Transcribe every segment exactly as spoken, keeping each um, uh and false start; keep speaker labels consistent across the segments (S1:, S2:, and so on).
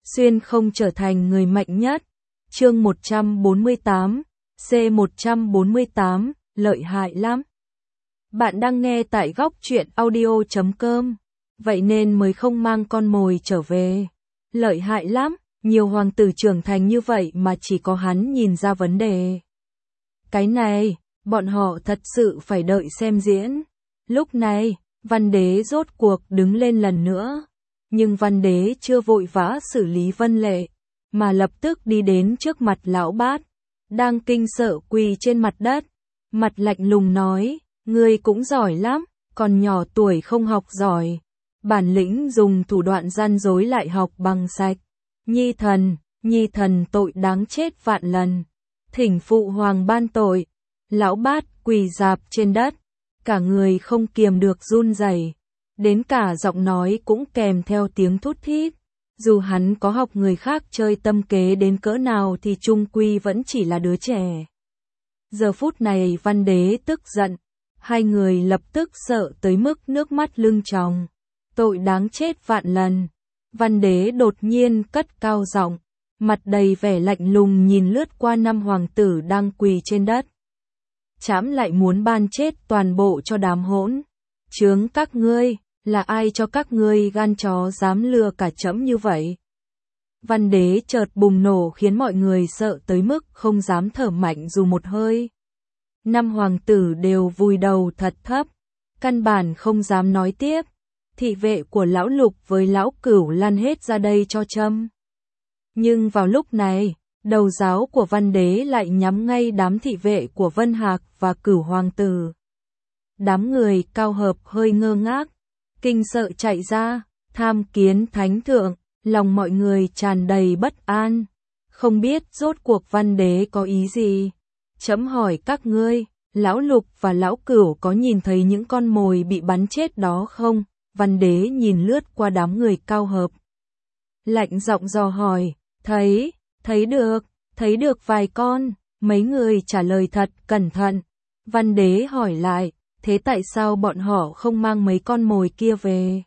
S1: xuyên không trở thành người mạnh nhất. Chương một trăm bốn mươi tám, C một trăm bốn mươi tám, lợi hại lắm. Bạn đang nghe tại góc truyện audio chấm com, vậy nên mới không mang con mồi trở về. Lợi hại lắm, nhiều hoàng tử trưởng thành như vậy mà chỉ có hắn nhìn ra vấn đề. Cái này, bọn họ thật sự phải đợi xem diễn. Lúc này, Văn Đế rốt cuộc đứng lên lần nữa. Nhưng Văn Đế chưa vội vã xử lý Vân Lệ, mà lập tức đi đến trước mặt lão bát, đang kinh sợ quỳ trên mặt đất. Mặt lạnh lùng nói, ngươi cũng giỏi lắm, còn nhỏ tuổi không học giỏi. Bản lĩnh dùng thủ đoạn gian dối lại học bằng sạch. Nhi thần, nhi thần tội đáng chết vạn lần. Thỉnh phụ hoàng ban tội. Lão bát quỳ rạp trên đất, cả người không kiềm được run rẩy, đến cả giọng nói cũng kèm theo tiếng thút thít. Dù hắn có học người khác chơi tâm kế đến cỡ nào thì chung quy vẫn chỉ là đứa trẻ. Giờ phút này Văn Đế tức giận, hai người lập tức sợ tới mức nước mắt lưng tròng. Tội đáng chết vạn lần. Văn Đế đột nhiên cất cao giọng, mặt đầy vẻ lạnh lùng nhìn lướt qua năm hoàng tử đang quỳ trên đất. Trẫm lại muốn ban chết toàn bộ cho đám hỗn chướng các ngươi, là ai cho các ngươi gan chó dám lừa cả trẫm như vậy? Văn Đế chợt bùng nổ khiến mọi người sợ tới mức không dám thở mạnh dù một hơi. Năm hoàng tử đều vùi đầu thật thấp, căn bản không dám nói tiếp. Thị vệ của lão Lục với lão Cửu lăn hết ra đây cho trẫm. Nhưng vào lúc này, đầu giáo của Văn Đế lại nhắm ngay đám thị vệ của Vân Hạc và Cửu hoàng tử. Đám người cao hợp hơi ngơ ngác, kinh sợ chạy ra, tham kiến thánh thượng, lòng mọi người tràn đầy bất an. Không biết rốt cuộc Văn Đế có ý gì? Trẫm hỏi các ngươi, lão Lục và lão Cửu có nhìn thấy những con mồi bị bắn chết đó không? Văn Đế nhìn lướt qua đám người cao hợp, lạnh giọng dò hỏi, thấy, thấy được, thấy được vài con. Mấy người trả lời thật cẩn thận. Văn Đế hỏi lại, thế tại sao bọn họ không mang mấy con mồi kia về?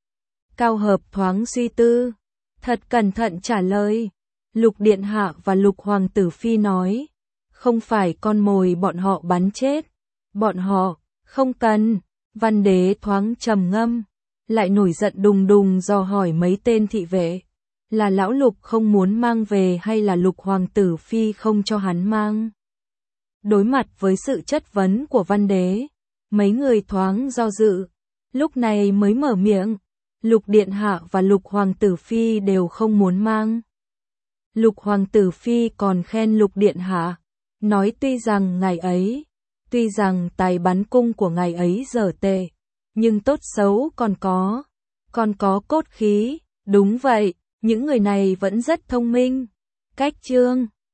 S1: Cao hợp thoáng suy tư, thật cẩn thận trả lời. Lục Điện Hạ và Lục Hoàng tử Phi nói, không phải con mồi bọn họ bắn chết. Bọn họ, không cần. Văn Đế thoáng trầm ngâm, lại nổi giận đùng đùng dò hỏi mấy tên thị vệ, là lão Lục không muốn mang về hay là Lục Hoàng tử Phi không cho hắn mang? Đối mặt với sự chất vấn của Văn Đế, mấy người thoáng do dự, lúc này mới mở miệng, Lục Điện Hạ và Lục Hoàng tử Phi đều không muốn mang. Lục Hoàng tử Phi còn khen Lục Điện Hạ, nói tuy rằng ngày ấy, tuy rằng tài bắn cung của ngài ấy dở tệ, nhưng tốt xấu còn có, còn có cốt khí. Đúng vậy, những người này vẫn rất thông minh. Cách chương